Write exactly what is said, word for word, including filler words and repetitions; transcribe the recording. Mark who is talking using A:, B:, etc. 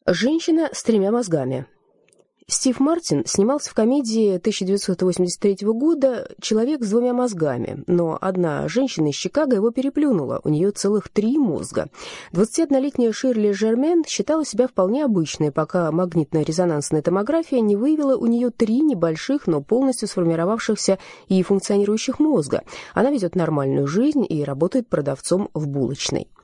A: Женщина с тремя мозгами. Стив Мартин снимался в комедии тысяча девятьсот восемьдесят третьего года «Человек с двумя мозгами», но одна женщина из Чикаго его переплюнула, у нее целых три мозга. двадцатиоднолетняя Ширли Жермен считала себя вполне обычной, пока магнитно-резонансная томография не выявила у нее три небольших, но полностью сформировавшихся и функционирующих мозга. Она ведет нормальную жизнь и работает продавцом в булочной.